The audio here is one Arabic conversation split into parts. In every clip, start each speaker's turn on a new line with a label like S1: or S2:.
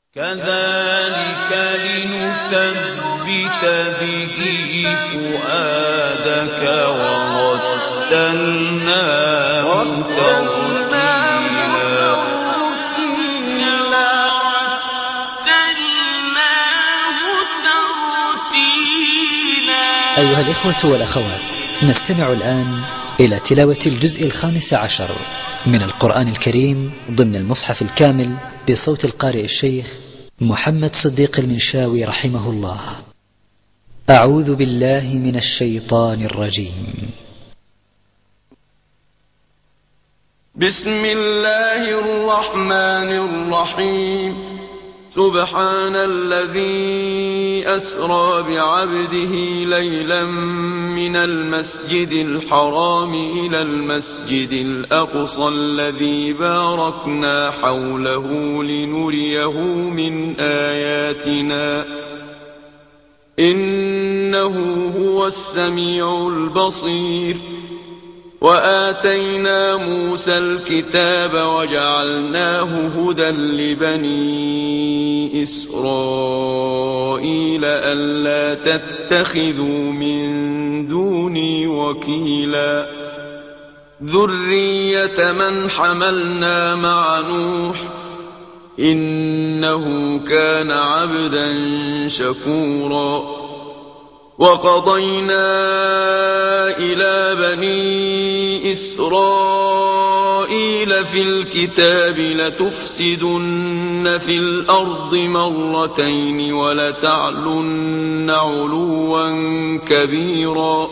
S1: كذلك لنثبت به فؤادك ورتلناه ترتيلا.
S2: أيها الإخوة والأخوات، نستمع الآن إلى تلاوة الجزء 15 من القرآن الكريم ضمن المصحف الكامل بصوت القارئ الشيخ محمد صديق المنشاوي رحمه الله. أعوذ بالله من الشيطان الرجيم.
S3: بسم الله الرحمن الرحيم. سبحان الذي أسرى بعبده ليلا من المسجد الحرام إلى المسجد الأقصى الذي باركنا حوله لنريه من آياتنا إنه هو السميع البصير. وآتينا موسى الكتاب وجعلناه هدى لبني إسرائيل ألا تتخذوا من دوني وكيلا. ذرية من حملنا مع نوح إنه كان عبدا شكورا. وقضينا إلى بني إسرائيل في الكتاب لتفسدن في الأرض مرتين ولتعلن علوا كبيرا.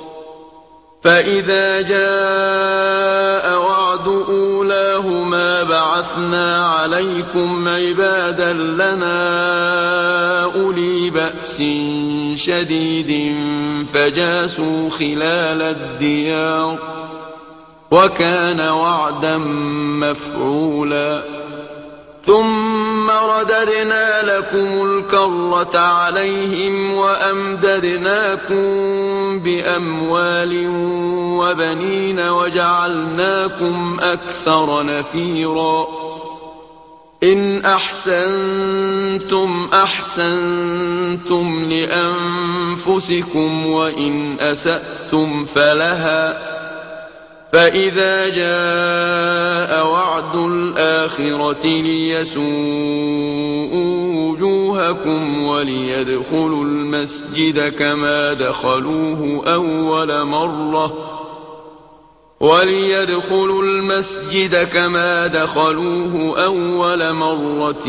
S3: فإذا جاء وعد أولاهما بعثنا عليكم عبادا لنا أولي بأس شديد فجاسوا خلال الديار وكان وعدا مفعولا. ثم رددنا لكم الكرة عليهم وأمددناكم بأموال وبنين وجعلناكم أكثر نفيرا. إن أحسنتم أحسنتم لأنفسكم وإن أسأتم فلها. فإذا جاء وعد الآخرة ليسوءوا وجوهكم وليدخلوا المسجد كما دخلوه أول مرة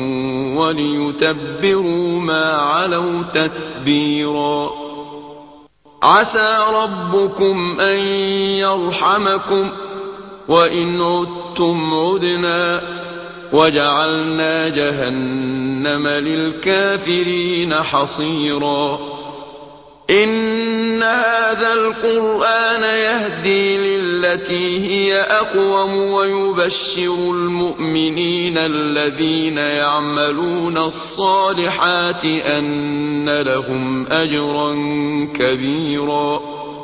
S3: وليتبروا ما علوا تتبيرا. عسى ربكم أن يرحمكم وإن عدتم عدنا وجعلنا جهنم للكافرين حصيرا. إن هذا القرآن يهدي للتي هي أقوم ويبشر المؤمنين الذين يعملون الصالحات أن لهم أجرا كبيرا.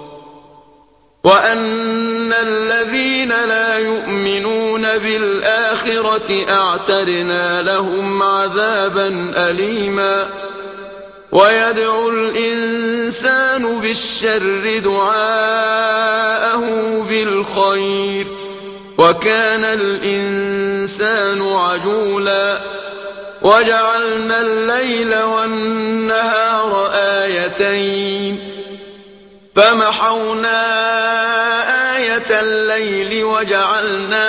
S3: وأن الذين لا يؤمنون بالآخرة أعتدنا لهم عذابا أليما. ويدعو الإنسان بالشر دعاءه بالخير وكان الإنسان عجولا. وجعلنا الليل والنهار آيتين فمحونا آية الليل وجعلنا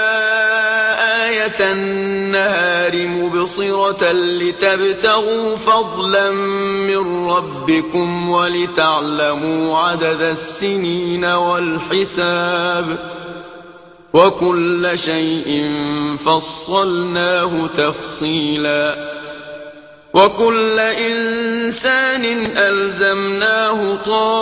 S3: آية النهار مبصرة لتبتغوا فضلا من ربكم ولتعلموا عدد السنين والحساب وكل شيء فصلناه تفصيلا. وكل إنسان ألزمناه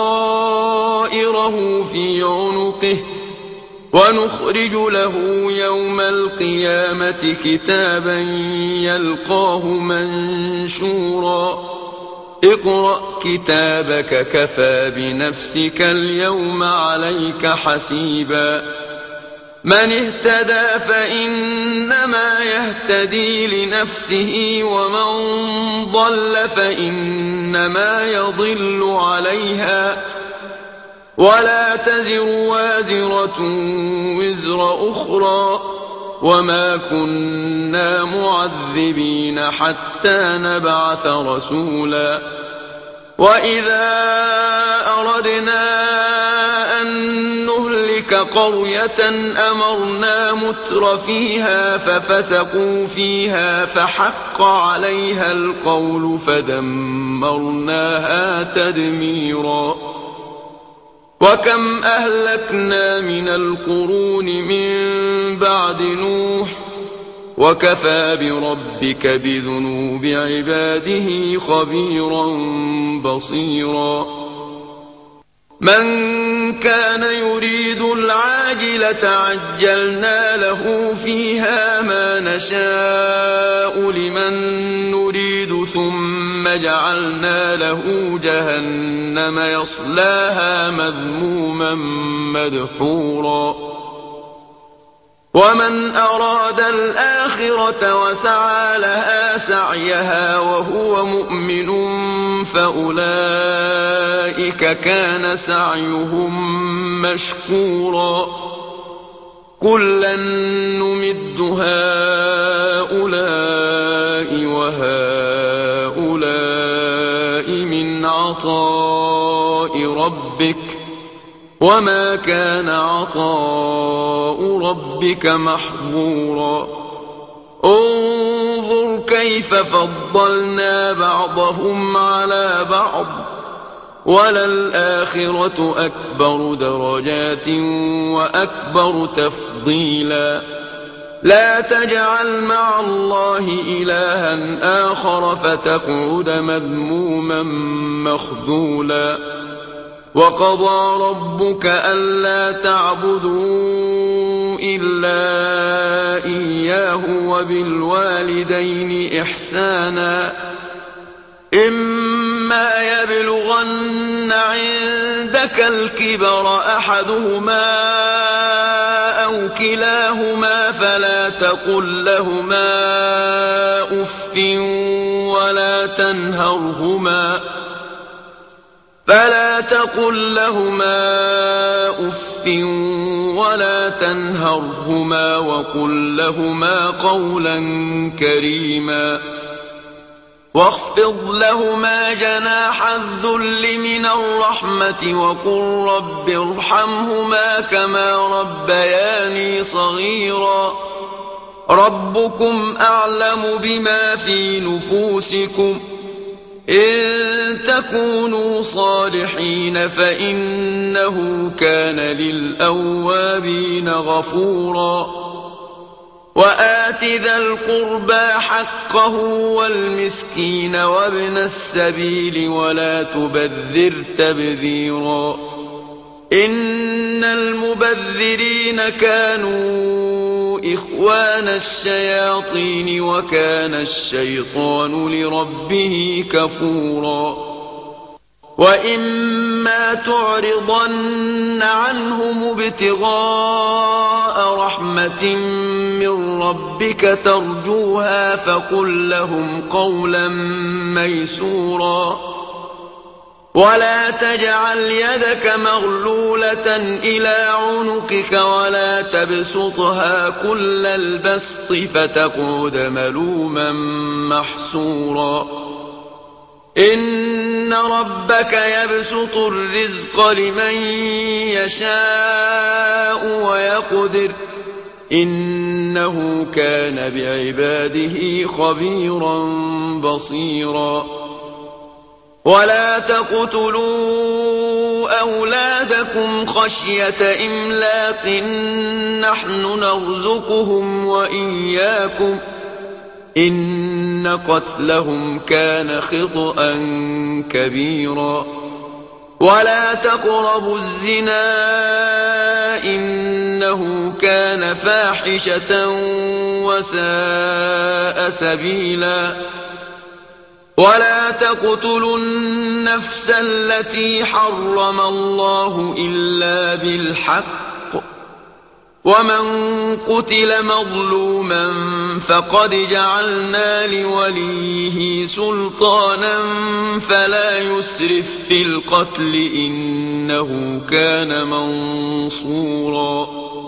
S3: طائره في عنقه ونخرج له يوم القيامة كتابا يلقاه منشورا. اقرأ كتابك كفى بنفسك اليوم عليك حسيبا. من اهتدى فإنما يهتدي لنفسه ومن ضل فإنما يضل عليها ولا تزر وازرة وزر أخرى وما كنا معذبين حتى نبعث رسولا وإذا أردنا أن نهلك قرية أمرنا متر فيها ففسقوا فيها فحق عليها القول فدمرناها تدميرا وكم أهلكنا من القرون من بعد نوح وكفى بربك بذنوب عباده خبيرا بصيرا من كان يريد العاجلة عجلنا له فيها ما نشاء لمن نريد ثم جعلنا له جهنم يصلاها مذموما مدحورا ومن أراد الآخرة وسعى لها سعيها وهو مؤمن فأولئك كان سعيهم مشكورا كلا نمد هؤلاء وهؤلاء من عطاء ربك وما كان عطاء ربك محظورا انظر كيف فضلنا بعضهم على بعض وللآخرة أكبر درجات وأكبر تفضيلا لا تجعل مع الله إلها آخر فتقعد مذموما مخذولا وقضى ربك ألا تعبدوا إلا إياه وبالوالدين إحسانا إما يبلغن عندك الكبر أحدهما أو كلاهما فلا تقل لهما أف ولا تنهرهما وقل لهما قولا كريما واخفض لهما جناح الذل من الرحمة وقل رب ارحمهما كما ربياني صغيرا ربكم أعلم بما في نفوسكم إن تكونوا صالحين فإنه كان للأوابين غفورا وآت ذا القربى حقه والمسكين وابن السبيل ولا تبذر تبذيرا إن المبذرين كانوا إخوان الشياطين وكان الشيطان لربه كفورا وإما تعرضن عنهم ابتغاء رحمة من ربك ترجوها فقل لهم قولا ميسورا ولا تجعل يدك مغلولة إلى عنقك ولا تبسطها كل البسط فتقعد ملوما محسورا إن ربك يبسط الرزق لمن يشاء ويقدر إنه كان بعباده خبيرا بصيرا ولا تقتلوا أولادكم خشية إملاق نحن نرزقهم وإياكم إن قتلهم كان خطأ كبيرا ولا تقربوا الزنا إنه كان فاحشة وساء سبيلا ولا تقتلوا النفس التي حرم الله إلا بالحق ومن قتل مظلوما فقد جعلنا لوليه سلطانا فلا يسرف في القتل إنه كان منصورا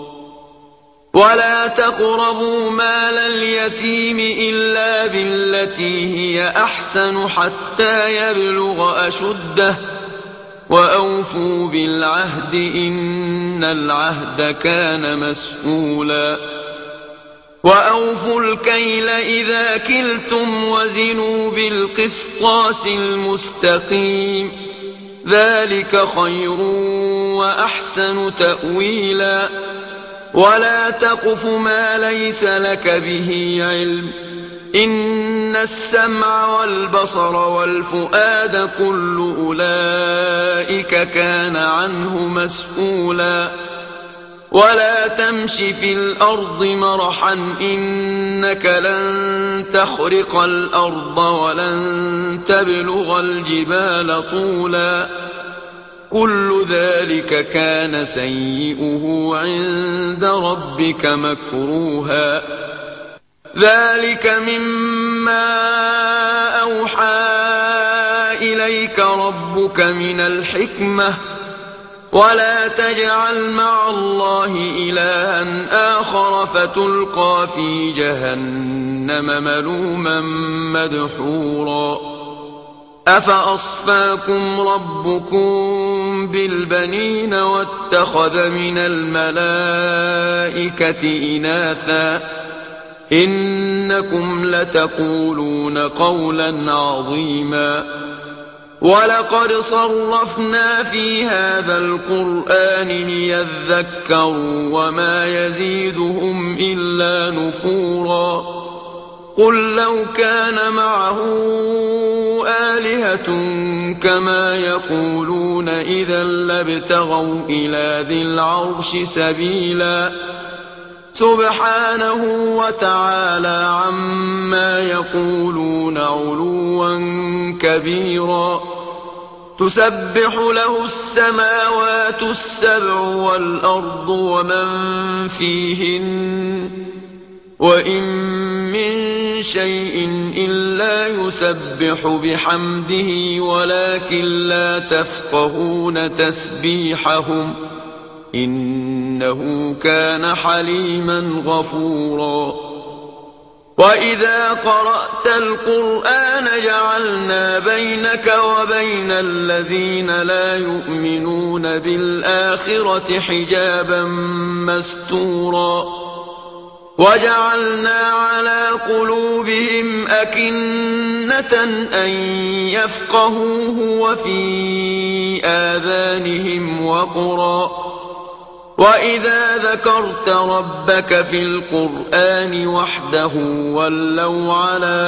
S3: ولا تقربوا مال اليتيم إلا بالتي هي أحسن حتى يبلغ أشده وأوفوا بالعهد إن العهد كان مسؤولا وأوفوا الكيل إذا كلتم وزنوا بالقسطاس المستقيم ذلك خير وأحسن تأويلا ولا تقف ما ليس لك به علم إن السمع والبصر والفؤاد كل أولئك كان عنه مسؤولا ولا تمش في الأرض مرحا إنك لن تخرق الأرض ولن تبلغ الجبال طولا كل ذلك كان سيئه عند ربك مكروها ذلك مما أوحى إليك ربك من الحكمة ولا تجعل مع الله إلها آخر فتلقى في جهنم ملوما مدحورا أفأصفاكم ربكم بالبنين واتخذ من الملائكة إناثا إنكم لتقولون قولا عظيما ولقد صرفنا في هذا القرآن ليذكروا وما يزيدهم إلا نفورا قل لو كان معه آلهة كما يقولون إذا لابتغوا إلى ذي العرش سبيلا سبحانه وتعالى عما يقولون علوا كبيرا تسبح له السماوات السبع والأرض ومن فيهن وإن من شيء إلا يسبح بحمده ولكن لا تفقهون تسبيحهم إنه كان حليما غفورا وإذا قرأت القرآن جعلنا بينك وبين الذين لا يؤمنون بالآخرة حجابا مستورا وجعلنا على قلوبهم أكنة أن يفقهوه وفي آذانهم وقرا وإذا ذكرت ربك في القرآن وحده ولوا على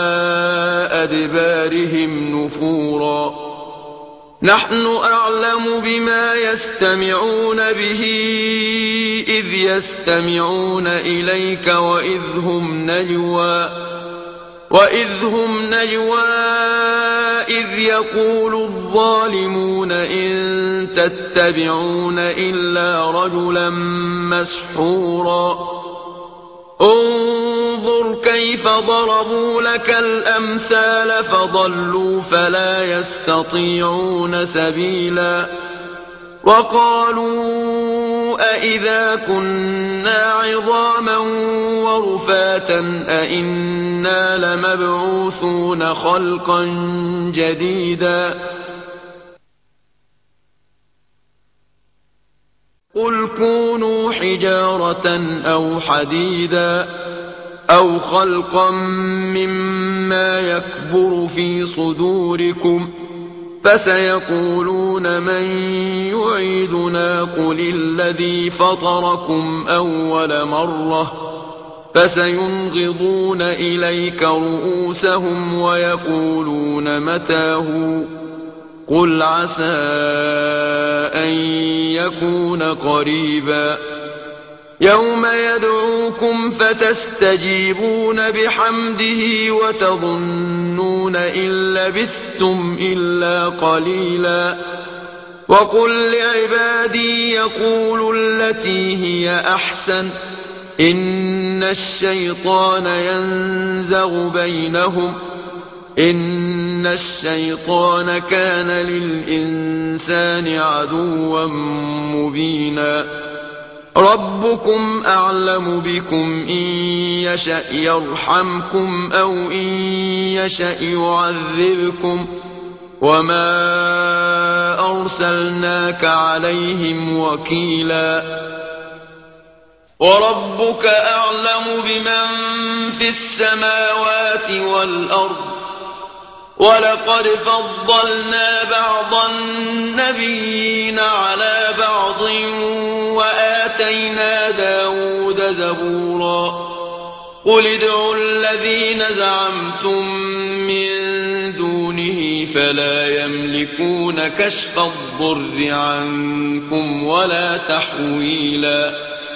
S3: أدبارهم نفورا نحن أعلم بما يستمعون به إذ يستمعون إليك وإذ هم نجوى إذ يقول الظالمون إن تتبعون إلا رجلا مسحورا انظر كيف ضربوا لك الأمثال فضلوا فلا يستطيعون سبيلا وقالوا أإذا كنا عظاما ورفاتا أإنا لمبعوثون خلقا جديدا قل كونوا حجارة أو حديدا أو خلقا مما يكبر في صدوركم فسيقولون من يعيدنا قل الذي فطركم أول مرة فسينغضون إليك رؤوسهم ويقولون متاه قل عسى أن يكون قريبا يوم يدعوكم فتستجيبون بحمده وتظنون إن لبثتم إلا قليلا وقل لعبادي يقولوا التي هي أحسن إن الشيطان ينزغ بينهم إن الشيطان كان للإنسان عدوا مبينا ربكم أعلم بكم إن يشأ يرحمكم أو إن يشأ يعذبكم وما أرسلناك عليهم وكيلا وربك أعلم بمن في السماوات والأرض ولقد فضلنا بعض النبيين على بعض وآتينا داود زبورا قل ادعوا الذين زعمتم من دونه فلا يملكون كشف الضر عنكم ولا تحويلا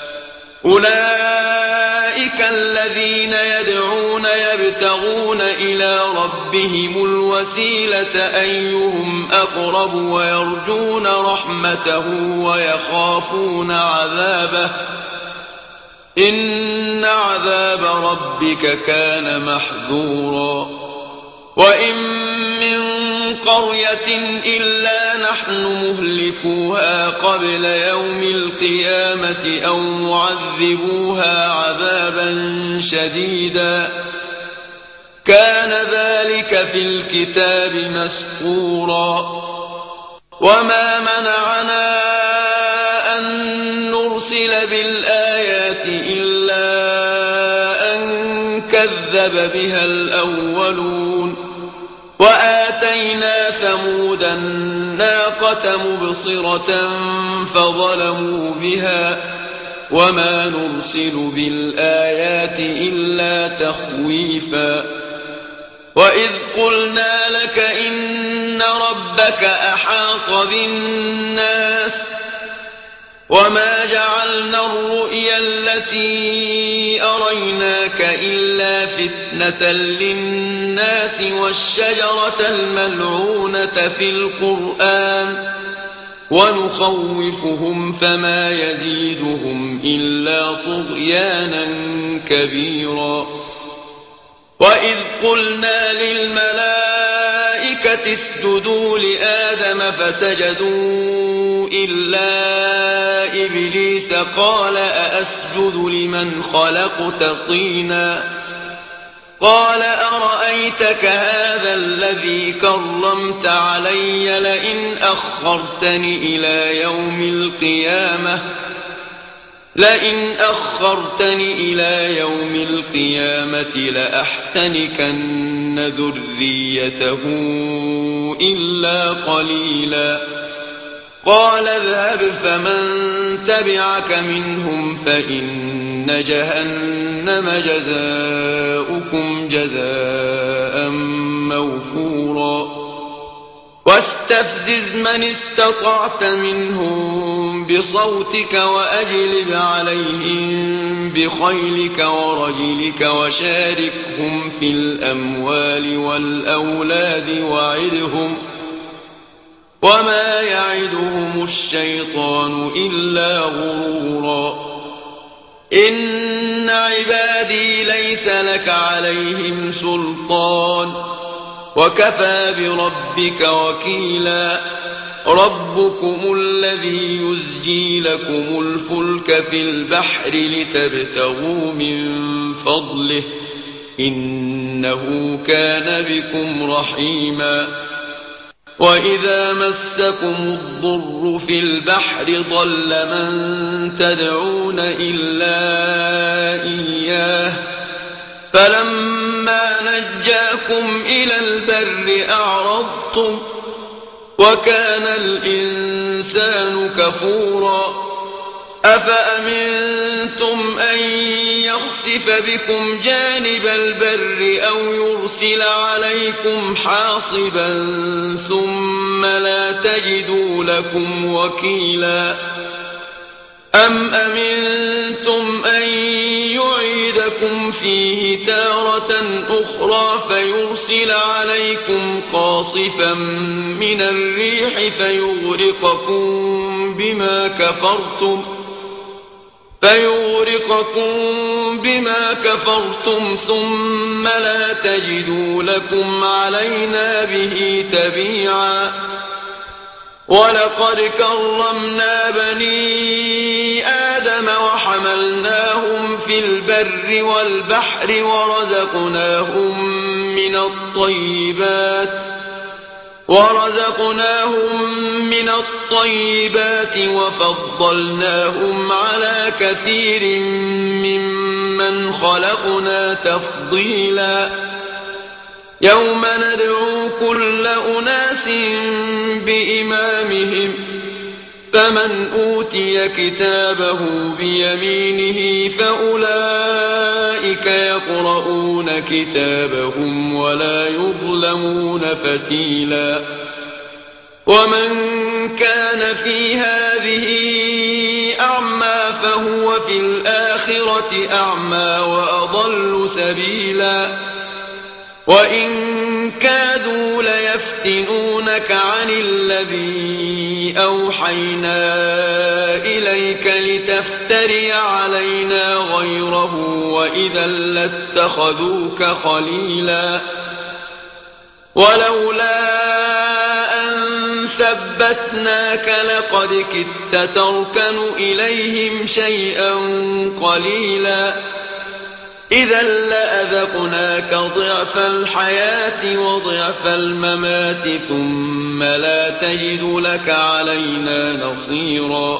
S3: أولئك الذين يدعون يبتغون إلى ربهم الوسيلة أيهم أقرب ويرجون رحمته ويخافون عذابه إن عذاب ربك كان محذورا وإن من قرية إلا نحن مهلكوها قبل يوم القيامة أو معذبوها عذابا شديدا كان ذلك في الكتاب مسطورا وما منعنا أن نرسل بالآيات إلا أن كذب بها الأولون وآتينا ثمود الناقة مبصرة فظلموا بها وما نرسل بالآيات إلا تخويفا وإذ قلنا لك إن ربك أحاط بالناس وما جعلنا الرؤيا التي أريناك إلا فتنة للناس والشجرة الملعونة في القرآن ونخوفهم فما يزيدهم إلا طغيانا كبيرا وإذ قلنا للملائكة اسجدوا لآدم فسجدوا إلا إبليس قال أأسجد لمن خلقت طينا قال أرأيتك هذا الذي كرمت علي لئن أخرتني إلى يوم القيامة لأحتنكن ذريته إلا قليلا قال اذهب فمن تبعك منهم فإن جهنم جزاؤكم جزاء موفورا واستفزز من استطعت منهم بصوتك وأجلب عليهم بخيلك ورجلك وشاركهم في الأموال والأولاد وعدهم وما يعدهم الشيطان إلا غرورا إن عبادي ليس لك عليهم سلطان وكفى بربك وكيلا ربكم الذي يزجي لكم الفلك في البحر لتبتغوا من فضله إنه كان بكم رحيما وإذا مسكم الضر في البحر ضل من تدعون إلا إياه فلما نجاكم إلى البر أعرضتم وكان الإنسان كفورا أفأمنتم أن يخسف بكم جانب البر أو يرسل عليكم حاصبا ثم لا تجدوا لكم وكيلا أم أمنتم أن يعيدكم ليعذبكم فيه تارة أخرى فيرسل عليكم قاصفا من الريح فيغرقكم بما كفرتم ثم لا تجدوا لكم علينا به تبيعا. ولقد كرمنا بني آدم وحملناهم في البر والبحر ورزقناهم من الطيبات وفضلناهم على كثير ممن خلقنا تفضيلا. يوم ندعو كل أناس بإمامهم فمن أوتي كتابه بيمينه فأولئك يقرؤون كتابهم ولا يظلمون فتيلا. ومن كان في هذه أعمى فهو في الآخرة أعمى وأضل سبيلا. وإن كادوا ليفتنونك عن الذي أوحينا إليك لتفتري علينا غيره وإذا لاتخذوك خليلا. ولولا أن ثبتناك لقد كدت تركن إليهم شيئا قليلا. إذا لأذقناك ضعف الحياة وضعف الممات ثم لا تجد لك علينا نصيرا.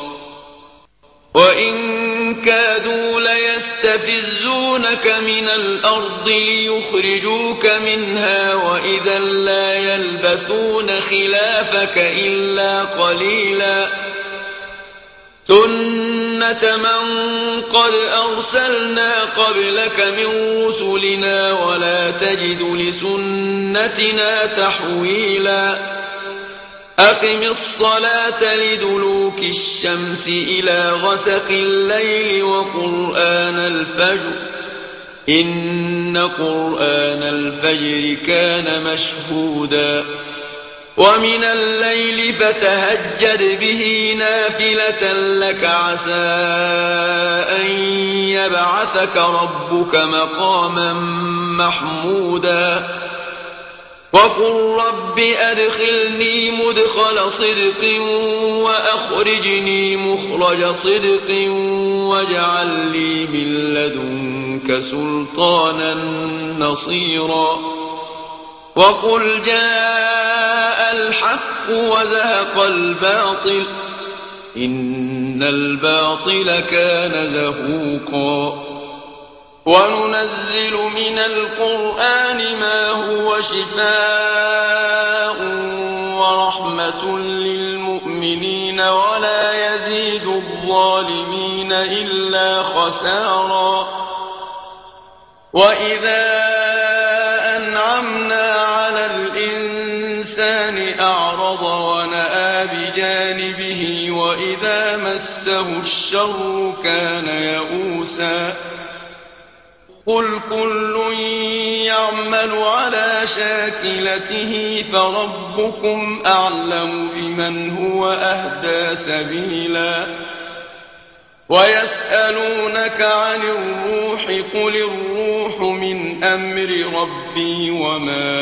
S3: وإن كادوا ليستفزونك من الأرض ليخرجوك منها وإذا لا يلبثون خلافك إلا قليلا. سنة من قد أرسلنا قبلك من رسلنا ولا تجد لسنتنا تحويلا. أقم الصلاة لدلوك الشمس إلى غسق الليل وقرآن الفجر إن قرآن الفجر كان مشهودا. ومن الليل فتهجد به نافلة لك عسى أن يبعثك ربك مقاما محمودا. وقل رب أدخلني مدخل صدق وأخرجني مخرج صدق واجعل لي من لدنك سلطانا نصيرا. وقل جاء الحق وزهق الباطل إن الباطل كان زهوقا. وننزل من القرآن ما هو شفاء ورحمة للمؤمنين ولا يزيد الظالمين إلا خسارا. وإذا أنعمنا على الإنسان أعرض ونأى بجانبه وإذا مسه الشر كان يئوسا. قل كل يعمل على شاكلته فربكم أعلم بمن هو أهدى سبيلا. ويسألونك عن الروح قل الروح من أمر ربي وما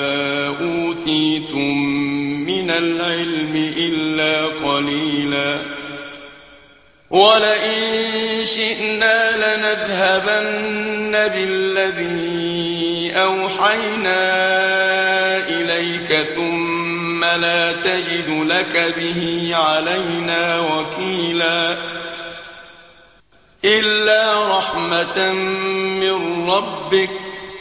S3: أوتيتم من العلم إلا قليلا. ولئن شئنا لنذهبن بالذي أوحينا إليك ثم لا تجد لك به علينا وكيلا. إلا رحمة من ربك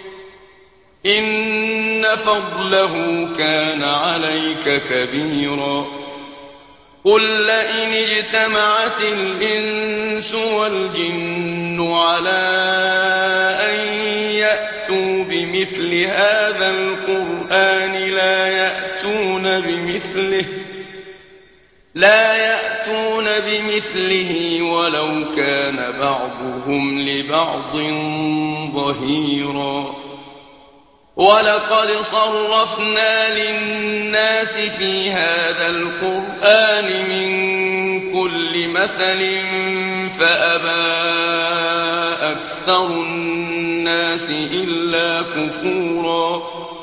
S3: إن فضله كان عليك كبيرا. قل لئن اجتمعت الإنس والجن على أن يأتوا بمثل هذا القرآن لا لا يأتون بمثله ولو كان بعضهم لبعض ظهيرا ولقد صرفنا للناس في هذا القرآن من كل مثل فأبى أكثر الناس إلا كفورا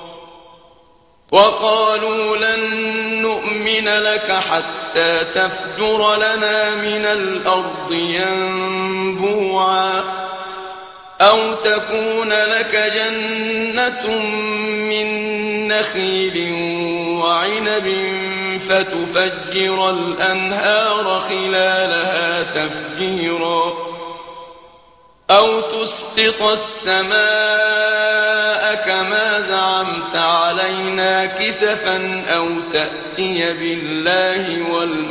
S3: وقالوا لن نؤمن لك حتى تفجر لنا من الأرض ينبوعا أو تكون لك جنة من نخيل وعنب فتفجر الأنهار خلالها تفجيرا أو تسقط السماء كما زعمت علينا كسفا أو تأتي بالله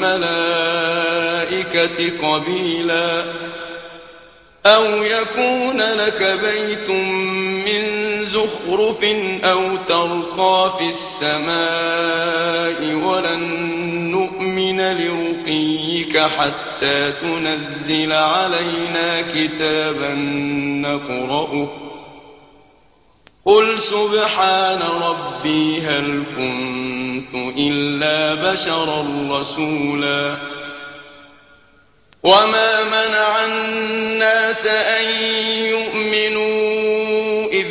S3: والملائكة قبيلا أو يكون لك بيت من زخرف أو ترقى في السماء ولن نؤمن لرقيك حتى تنزل علينا كتابا نقرأه قل سبحان ربي هل كنت إلا بشرا رسولا وما منع الناس أن يؤمنوا إذ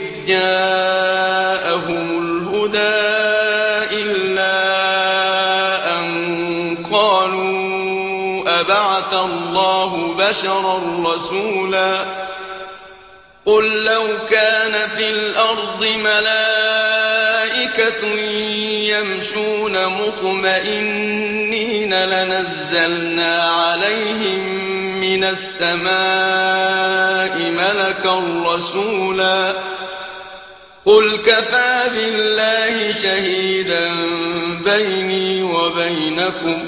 S3: جاءهم الهدى إلا أن قالوا أبعث الله بشرا رسولا قل لو كان في الأرض ملائكة يمشون مطمئنين لنزلنا عليهم من السماء ملكا رسولا قل كفى بالله شهيدا بيني وبينكم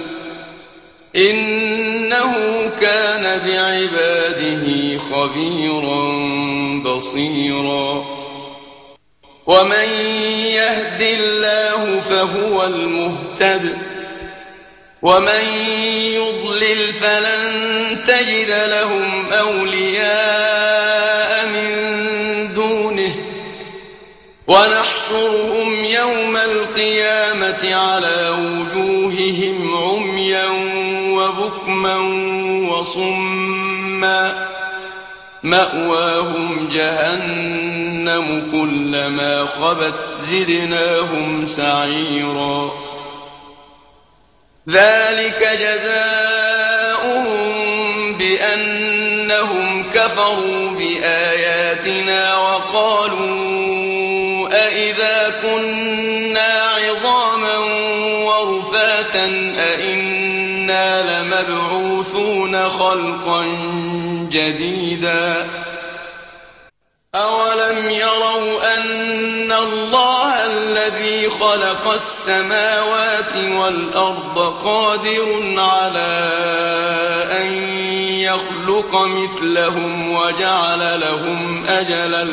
S3: إنه كان بعباده خبيرا بصيرا ومن يهد الله فهو المهتد ومن يضلل فلن تجد لهم أولياء من دونه ونحشرهم يوم القيامة على وجوههم عميا وبكما وصما مأواهم جهنم كلما خبت زدناهم سعيرا ذلك جزاؤهم بأنهم كفروا بآياتنا وقالوا أئذا كنا عظاما ورفاتا أئنا لمبعوثون خلقا جديدا أولم يروا أن الله الذي خلق السماوات والأرض قادر على أن يخلق مثلهم وجعل لهم أجلا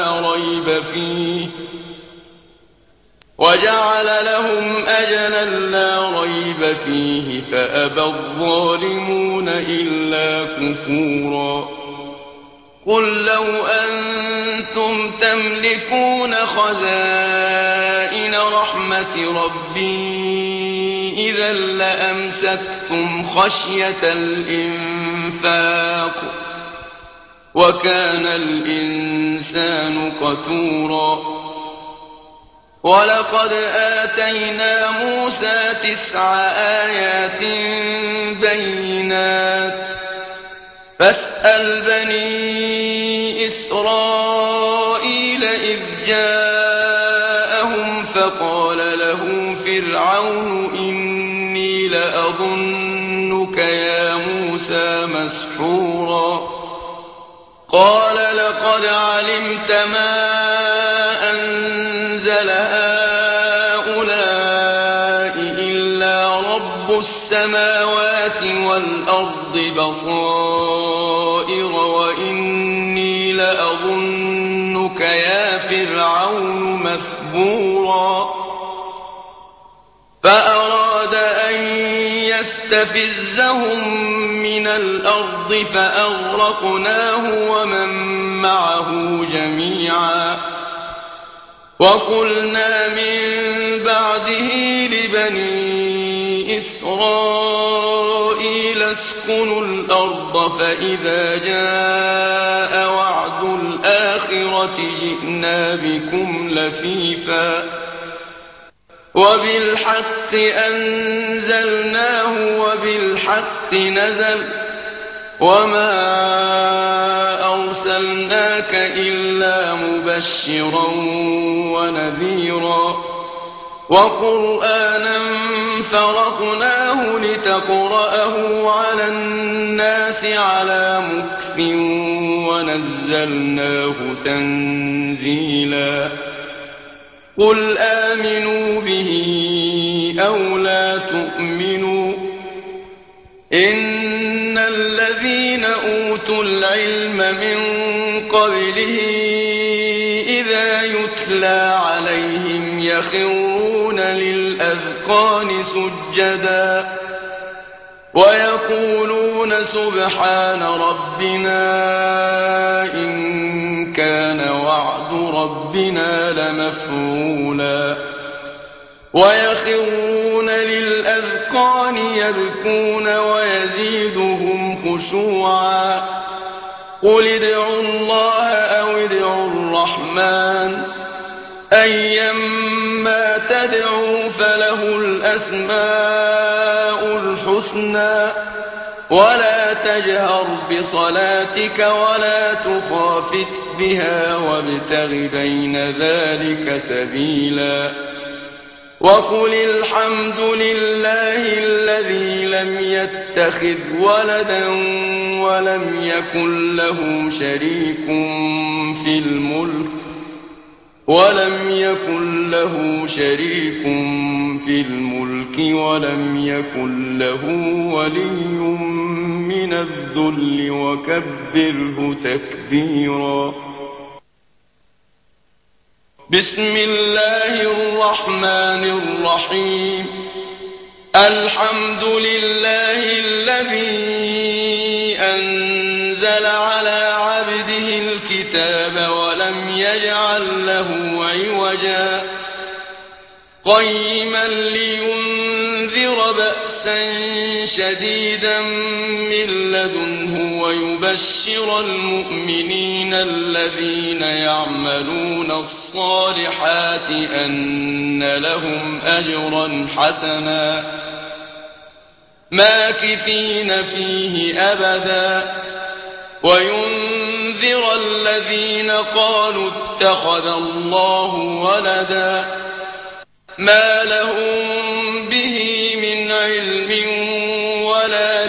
S3: لا ريب فيه فأبى الظالمون إلا كفورا قل لو أنتم تملكون خزائن رحمة ربي إذا لأمسكتم خشية الإنفاق وكان الإنسان قتورا ولقد آتينا موسى 9 آيات بينات فاسأل بني إسرائيل إذ جاءهم فقال له فرعون إني لأظنك يا موسى مسحورا قال لقد علمت ما أنزل هؤلاء إلا رب السماوات والأرض بصائر وإني لأظنك يا فرعون مثبورا فأراد أن يستفزهم من الأرض فأغرقناه ومن معه جميعا وقلنا من بعده لبني إسرائيل اسكنوا الأرض فإذا جاء وعد الآخرة جئنا بكم لفيفا وبالحق أنزلناه وبالحق نزل وما أرسلناك إلا مبشرا ونذيرا وقرآنا فرقناه لتقرأه على الناس على مكث ونزلناه تنزيلا قل آمنوا به أو لا تؤمنوا إن الذين أوتوا العلم من قبله إذا يتلى عليهم يخرون للأذقان سجدا ويقولون سبحان ربنا إن كان وعد ربنا لمفعولا ويخرون للأذقان يبكون ويزيدهم خشوعا قل ادعوا الله أو ادعوا الرحمن أيما تدعوا فله الأسماء الحسنى ولا تجهر بصلاتك ولا تخافت بها وابتغ بين ذلك سبيلا وقل الحمد لله الذي لم يتخذ ولدا ولم يكن له شريك في الملك ولم يكن له ولي من الذل وكبره تكبيرا بسم الله الرحمن الرحيم الحمد لله الذي أنزل على عبده الكتاب ولم يجعل له عوجا قيما لينذر بأسا شديدا من لدنه ويبشر المؤمنين الذين يعملون الصالحات أن لهم أجرا حسنا ماكثين فيه أبدا وينذر الذين قالوا اتخذ الله ولدا ما لهم به من علم ولا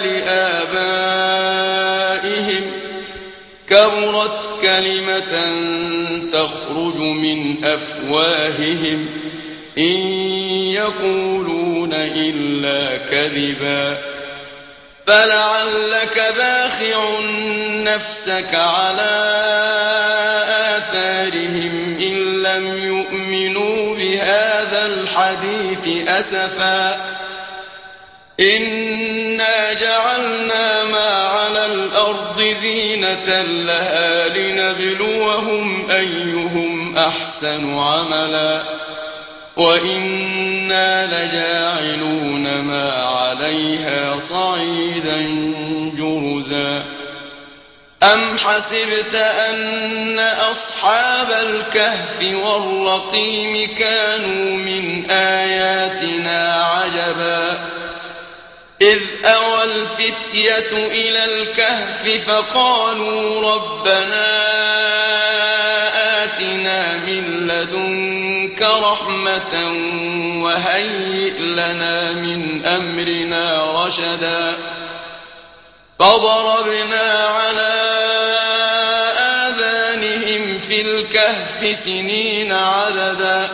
S3: لآبائهم كبرت كلمة تخرج من أفواههم إن يقولون إلا كذبا فلعلك باخع نفسك على آثارهم إن لم يؤمنوا بهذا الحديث أسفا إنا جعلنا ما على الأرض زينة لها لنبلوهم أيهم أحسن عملا وإنا لجاعلون ما عليها صعيدا جرزا أم حسبت أن أصحاب الكهف والرقيم كانوا من آياتنا عجبا إذ أوى الفتية إلى الكهف فقالوا ربنا آتنا من لدنك رحمة وهيئ لنا من أمرنا رشدا فضربنا على آذانهم في الكهف سنين عددا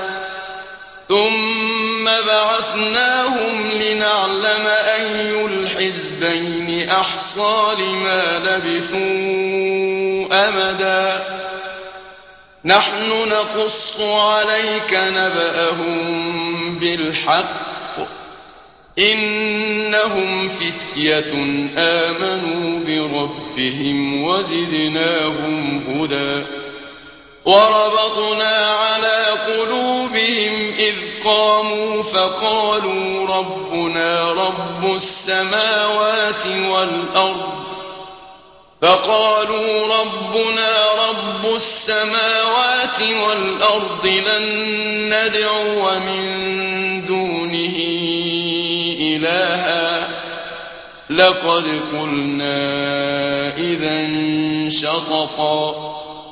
S3: ثم بعثناهم لنعلم أي الحزبين أحصى لما لبثوا أمدا نحن نقص عليك نبأهم بالحق إنهم فتية آمنوا بربهم وزدناهم هدى وربطنا على قلوبهم إذ قاموا فقالوا ربنا رب السماوات والأرض لن ندعو من دونه إلها لقد قلنا إذا شططا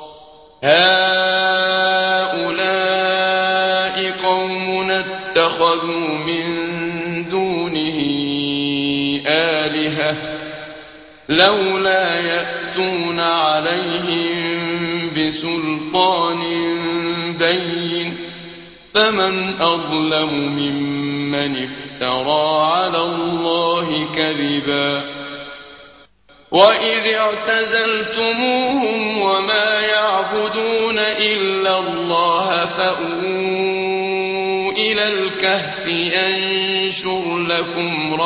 S3: هؤلاء قومنا اتخذوا من دونه آلهة لولا يأتون عليهم بسلطان بين فمن أظلم ممن افترى على الله كذبا وإذ اعتزلتموهم وما يعبدون إلا الله فأووا إلى الكهف ينشر لكم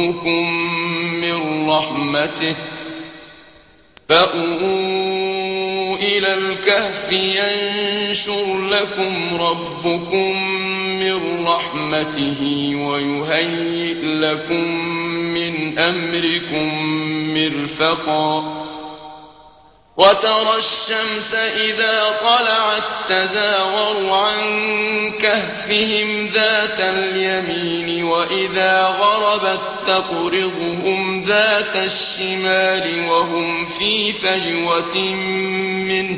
S3: ربكم من رحمته ويهيئ لكم من أمركم مرفقا وترى الشمس إذا طلعت تزاور عن كهفهم ذات اليمين وإذا غربت تقرضهم ذات الشمال وهم في فجوة منه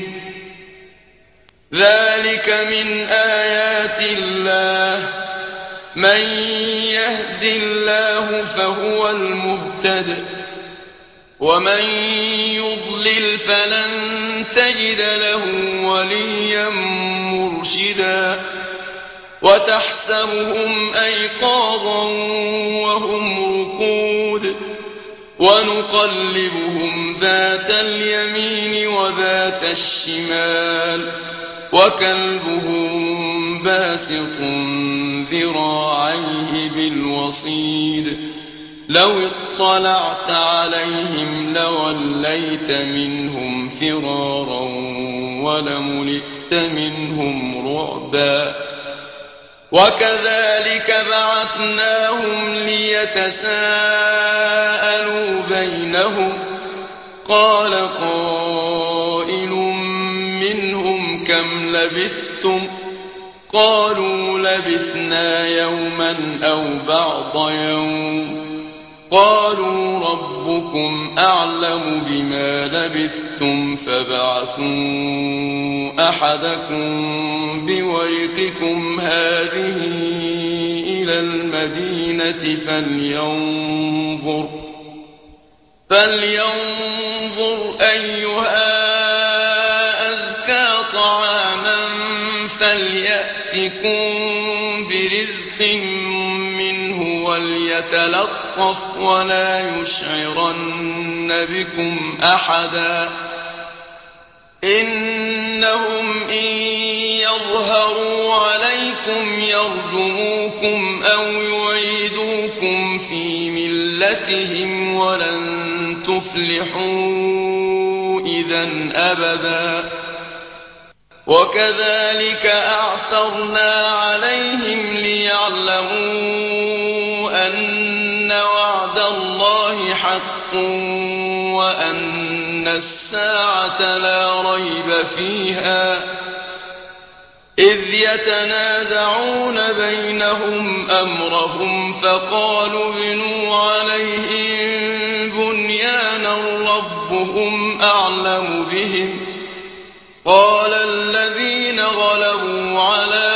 S3: ذلك من آيات الله من يهد الله فهو المهتد ومن يضلل فلن تجد له وليا مرشدا وتحسبهم أيقاظا وهم رقود ونقلبهم ذات اليمين وذات الشمال وكلبهم باسط ذراعيه بالوصيد لو اطلعت عليهم لوليت منهم فرارا ولملئت منهم رعبا وكذلك بعثناهم ليتساءلوا بينهم قال قائل منهم كم لبثتم قالوا لبثنا يوما أو بعض يوم قالوا ربكم أعلم بما لبثتم فابعثوا أحدكم بورقكم هذه إلى المدينة فلينظر أيها أزكى طعاما فليأتكم برزق منه وليتلطف ولا يشعرن بكم أحدا إنهم إن يظهروا عليكم يرجموكم أو يعيدوكم في ملتهم ولن تفلحوا إذا أبدا وكذلك أعثرنا عليهم ليعلموا أن وعد الله حق وأن الساعة لا ريب فيها إذ يتنازعون بينهم أمرهم فقالوا ابنوا عليهم بنيانا ربهم أعلم بهم قال الذين غلبوا على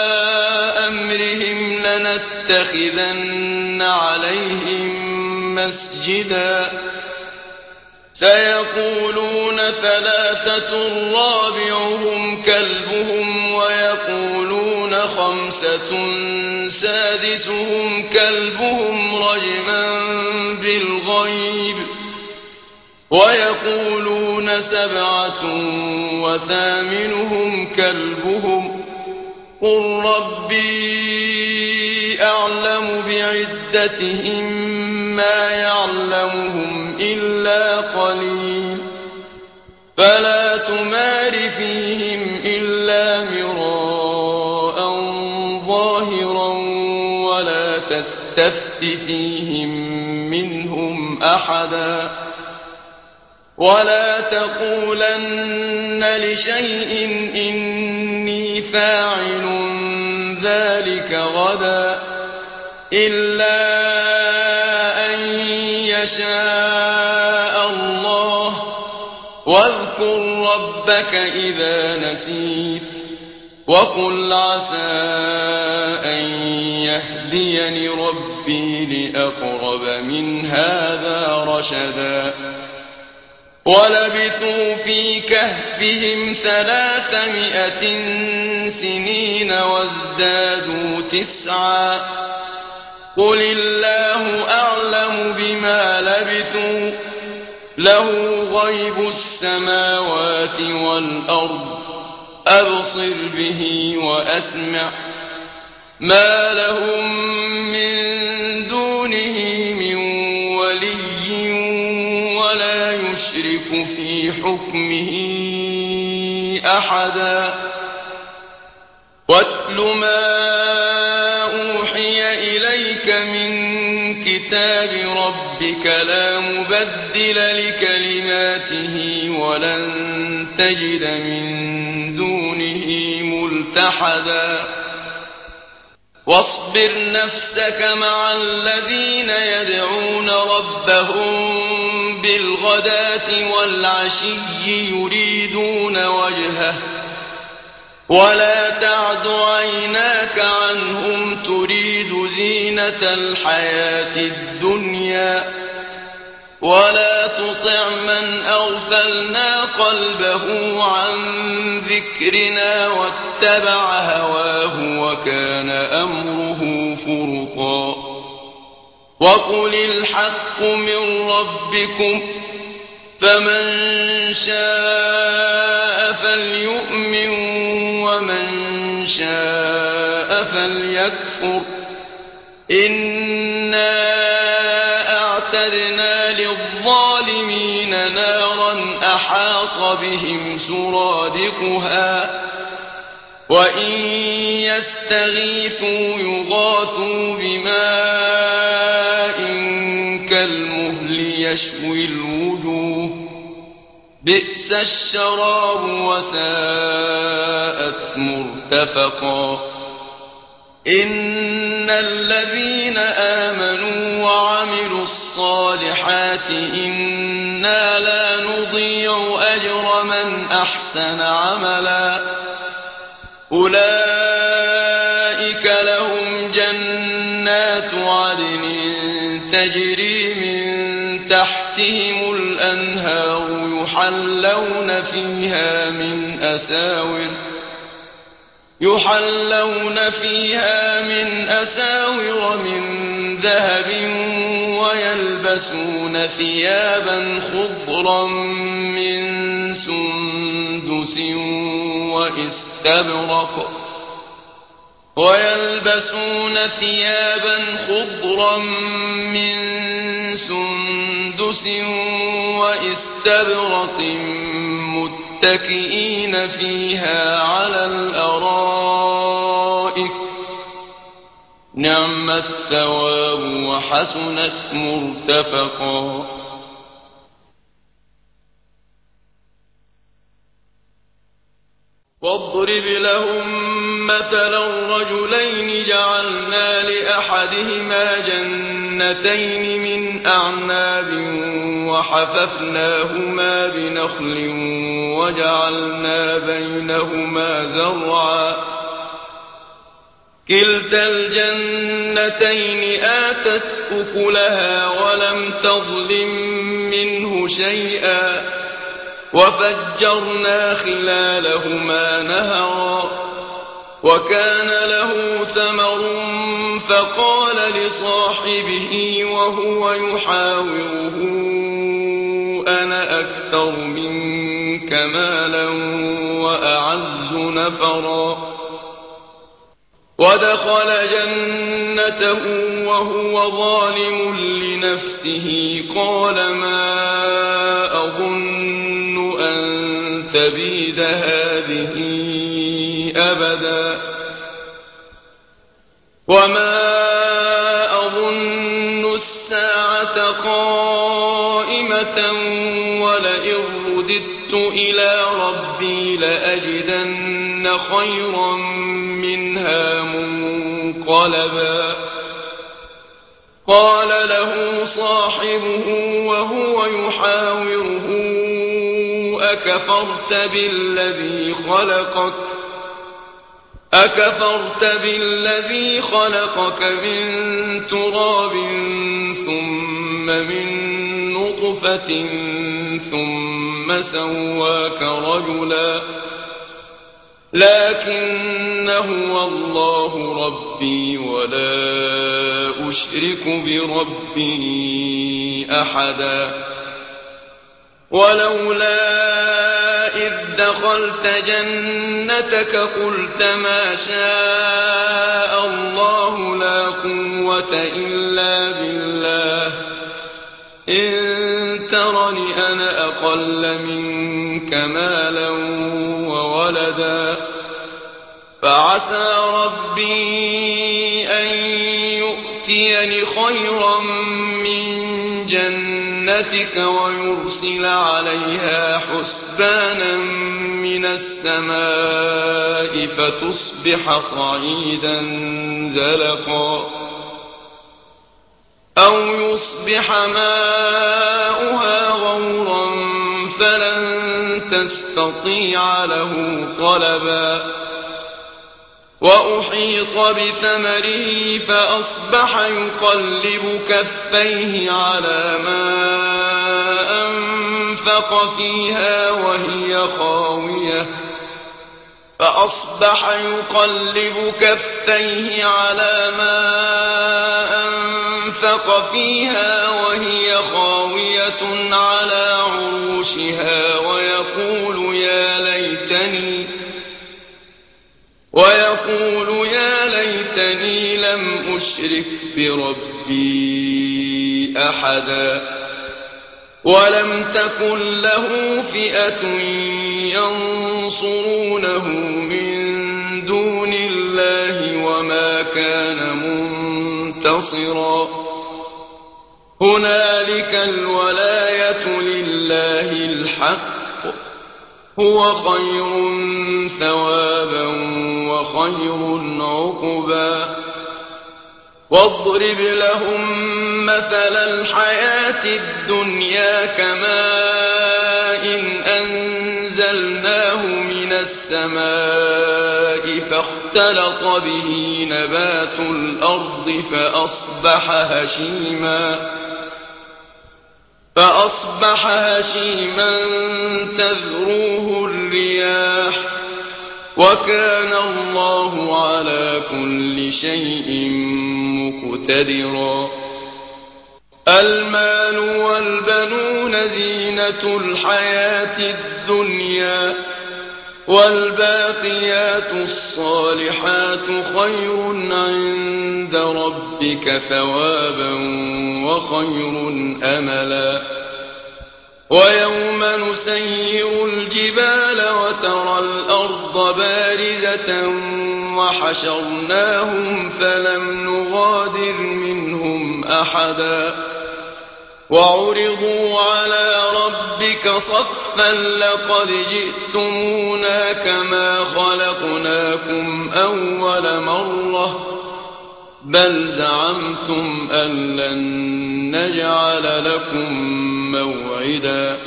S3: أمرهم لنتخذن عليهم مسجدا سيقولون ثلاثة رابعهم كلبهم ويقولون خمسة سادسهم كلبهم رجما بالغيب ويقولون سبعة وثامنهم كلبهم قل ربي أعلم بعدتهم ما يعلمهم إلا قليل فلا تمار فيهم إلا مراء ظاهرا ولا تستفت فيهم منهم أحدا ولا تقولن لشيء إني فاعل ذلك غدا إلا أن يشاء الله واذكر ربك إذا نسيت وقل عسى أن يهديني ربي لأقرب من هذا رشدا ولبثوا في كهفهم 300 سنين وازدادوا 9 قل الله أعلم بما لبثوا له غيب السماوات والأرض أبصر به وأسمع ما لهم من دونه من ولي ولا يشرك في حكمه أحدا واتل ما أوحي إليك من كتاب ربك لا مبدل لكلماته ولن تجد من دونه ملتحدا واصبر نفسك مع الذين يدعون ربهم بالغداة والعشي يريدون وجهه ولا تعد عيناك عنهم تريد زينة الحياة الدنيا ولا تطع من أغفلنا قلبه عن ذكرنا واتبع هواه وكان أمره فرطا وقل الحق من ربكم فمن شاء فليؤمن ومن شاء فليكفر إنا أعتدنا للظالمين نارا أحاط بهم سرادقها وإن يستغيثوا يغاثوا بماء كالمهل يشوي الوجوه بئس الشراب وساءت مرتفقا إن الذين آمنوا وعملوا الصالحات إنا لا نضيع أجر من أحسن عملا أولئك لهم جنات عدن تجري من تحتهم الأنهار يحلون فيها من أساور من ذهب ويلبسون ثيابا خضرا من سندس واستبرق متكئين فيها على الأرائك نعم الثواب وحسنت مرتفقا واضرب لهم مثلا رجلين جعلنا لأحدهما جنتين من أعناب وحففناهما بنخل وجعلنا بينهما زرعا كلتا الجنتين آتت أكلها ولم تظلم منه شيئا وفجرنا خلالهما نهرا وكان له ثمر فقال لصاحبه وهو يحاوره أنا أكثر منك مالا وأعز نفرا ودخل جنته وهو ظالم لنفسه قال ما أظن أن تبيد هذه أبدا وما أظن الساعة قائمة ولئن رددت إلى ربي لأجدن خيرا منها منقلبا قال له صاحبه وهو يحاوره أكفرت بالذي خلقك من تراب ثم من نطفة ثم سواك رجلا لكن هو الله ربي ولا أشرك بربي أحدا ولولا إذ دخلت جنتك قلت ما شاء الله لا قوة إلا بالله إن ترني أنا أقل منك مالا وولدا فعسى ربي أن يؤتيني خيرا من جنتك ويرسل عليها حسبانا من السماء فتصبح صعيدا زلقا أو يصبح ماؤها غورا فلن تستطيع له طلبا وأحيط بثمره فأصبح يقلب كفيه على ما أنفق فيها وهي خاوية على عروشها ويقول يا ليتني لم أشرك بربي أحدا ولم تكن له فئة ينصرونه من دون الله وما كان منتصرا هنالك الولاية لله الحق هو خير ثوابا وخير عقبا واضرب لهم مثل الحياة الدنيا كماء أنزلناه من السماء فاختلط به نبات الأرض فأصبح هشيما تذروه الرياح وكان الله على كل شيء مقتدرا المال والبنون زينة الحياة الدنيا والباقيات الصالحات خير عند ربك ثوابا وخير أملا ويوم نسير الجبال وترى الأرض بارزة وحشرناهم فلم نغادر منهم أحدا وعرضوا على ربك صفا لقد جئتمونا كما خلقناكم أول مرة بل زعمتم أن لن نجعل لكم موعدا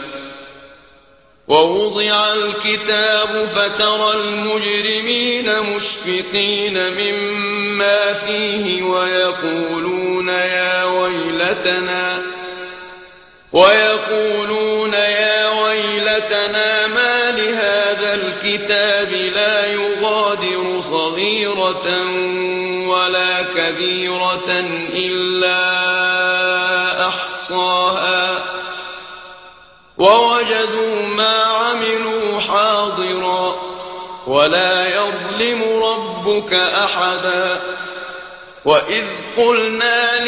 S3: ووضع الكتاب فترى المجرمين مشفقين مما فيه ويقولون يا ويلتنا ما لهذا الكتاب لا يغادر صغيرة ولا كبيرة إلا أحصاها ووجدوا ما عملوا حاضرا ولا يظلم ربك ربك أحدا وإذ قلنا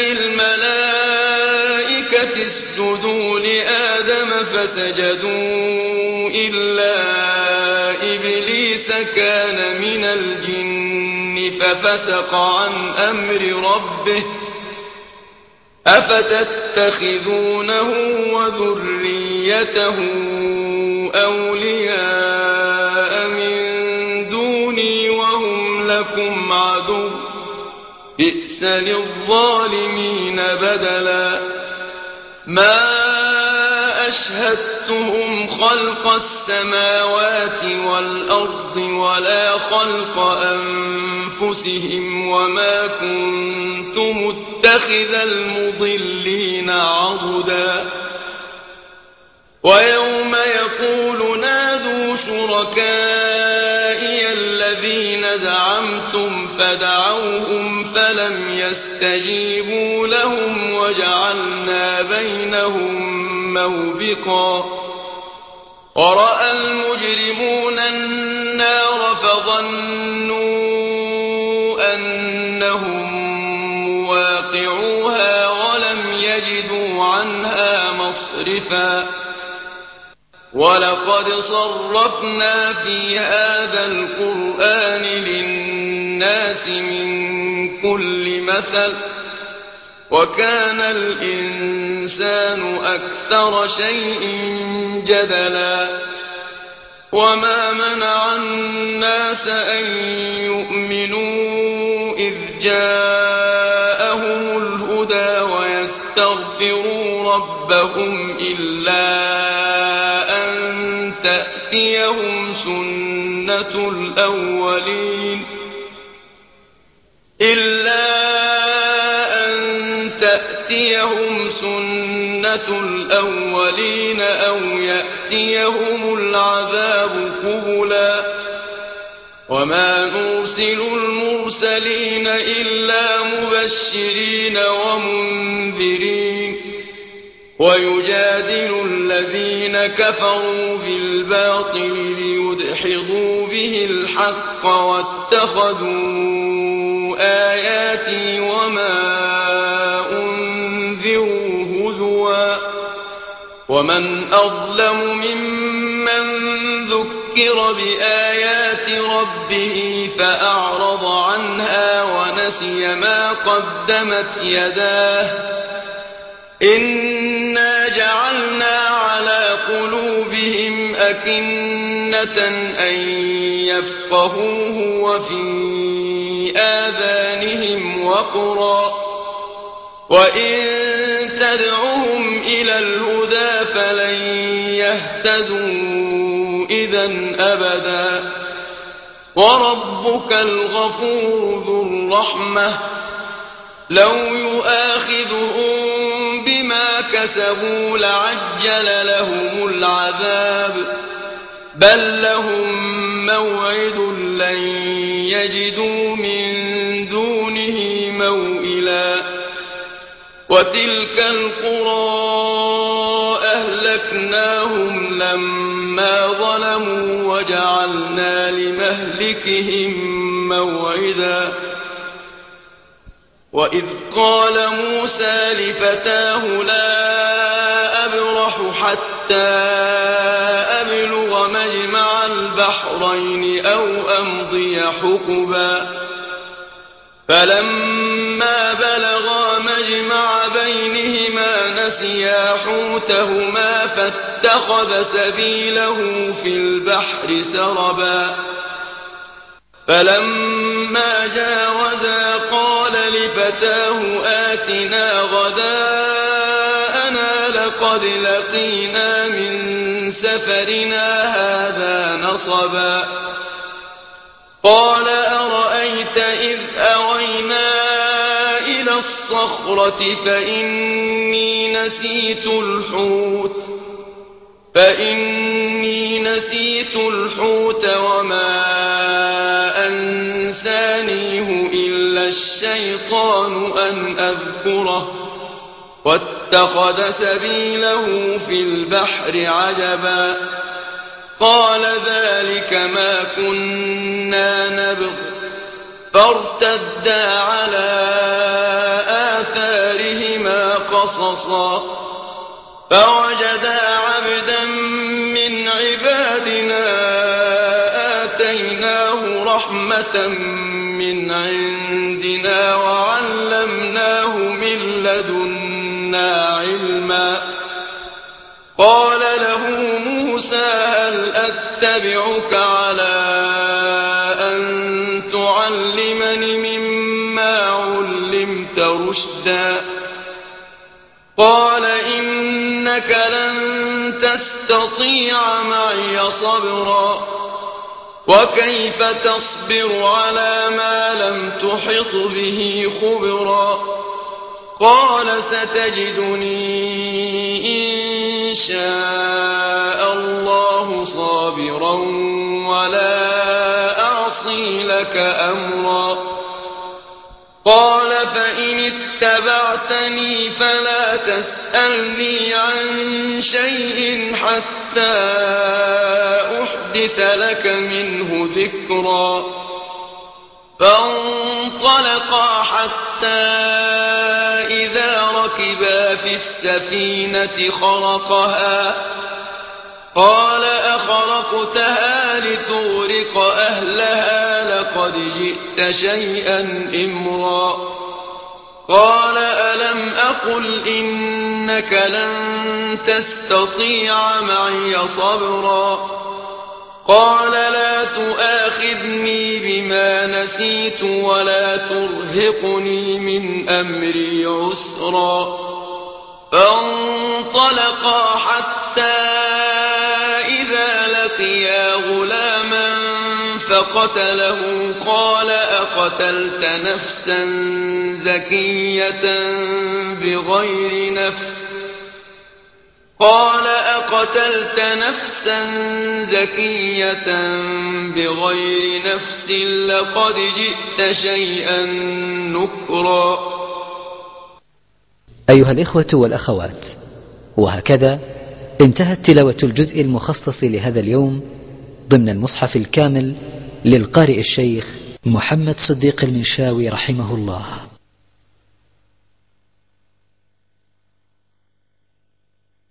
S3: للملائكة اسجدوا لآدم فسجدوا إلا إبليس كان من الجن ففسق عن أمر ربه أفتتخذونه وذريته أولياء من دوني وهم لكم عدو بئس للظالمين بدلا ما أشهدتهم خلق السماوات والأرض ولا خلق أنفسهم وما كنت متخذ المضلين عضدا ويوم يقول نادوا شركائي الذين زعمتم فدعوهم فلم يستجيبوا لهم وجعلنا بينهم موبقا ورأى المجرمون النار فظنوا أنهم مواقعوها ولم يجدوا عنها مصرفا ولقد صرفنا في هذا القرآن للناس من كل مثل وكان الإنسان أكثر شيء جدلا وما منع الناس أن يؤمنوا إذ جاءهم الهدى ويستغفروا ربهم إلا أن تأتيهم سنة الأولين أو يأتيهم العذاب قبلا وما نرسل المرسلين إلا مبشرين ومنذرين ويجادل الذين كفروا بالباطل ليدحضوا به الحق واتخذوا آياتي وما أنذروا هزوا ومن أظلم ممن ذكر بآيات ربه فأعرض عنها ونسي ما قدمت يداه إنا جعلنا على قلوبهم أكنة أن يفقهوه وفي آذانهم وقرا وإن تدعهم إلى الهدى فلن يهتدوا إذا أبدا وربك الغفور ذو الرحمة لو يؤاخذهم بما كسبوا لعجل لهم العذاب بل لهم موعد لن يجدوا من دونه موئلا وتلك القرى أهلكناهم لما ظلموا وجعلنا لمهلكهم موعدا وإذ قال موسى لفتاه لا أبرح حتى أبلغ مجمع البحرين أو أمضي حقبا فلما بلغا مجمع بينهما نسيا حوتهما فاتخذ سبيله في البحر سربا فلما جاوزا قال لفتاه آتنا غداءنا لقد لقينا من سفرنا هذا نصبا قال أرأيت إذ أوينا إلى الصخرة فإني نسيت الحوت وما أنسانيه إلا الشيطان أن أذكره واتخذ سبيله في البحر عجبا قال ذلك ما كنا نبغ فارتدا على آثارهما قصصا فوجدا عبدا من عبادنا آتيناه رحمة من عندنا وعلمناه من لدنا علما قال له موسى هل أتبعك على أن تعلمني مما علمت رشدا قال إنك لن تستطيع معي صبرا وكيف تصبر على ما لم تحط به خبرا قال ستجدني إن شاء الله صابرا ولا أعصي لك أمرا قال فإن اتبعتني فلا تسألني عن شيء حتى أحدث لك منه ذكرا فانطلقا حتى إذا ركبا في السفينة خرقها قال أخرقتها لتغرق أهلها لقد جئت شيئا إمرا قال ألم أقل إنك لن تستطيع معي صبرا قال لا تؤاخذني بما نسيت ولا ترهقني من أمري عسرا فانطلقا حتى إذا لقيا غلاما فقتله قال أقتلت نفسا زكية بغير نفس لقد جئت شيئا نكرا.
S2: أيها الإخوة والأخوات، وهكذا انتهت تلاوة الجزء المخصص لهذا اليوم ضمن المصحف الكامل للقارئ الشيخ محمد صديق المنشاوي رحمه الله.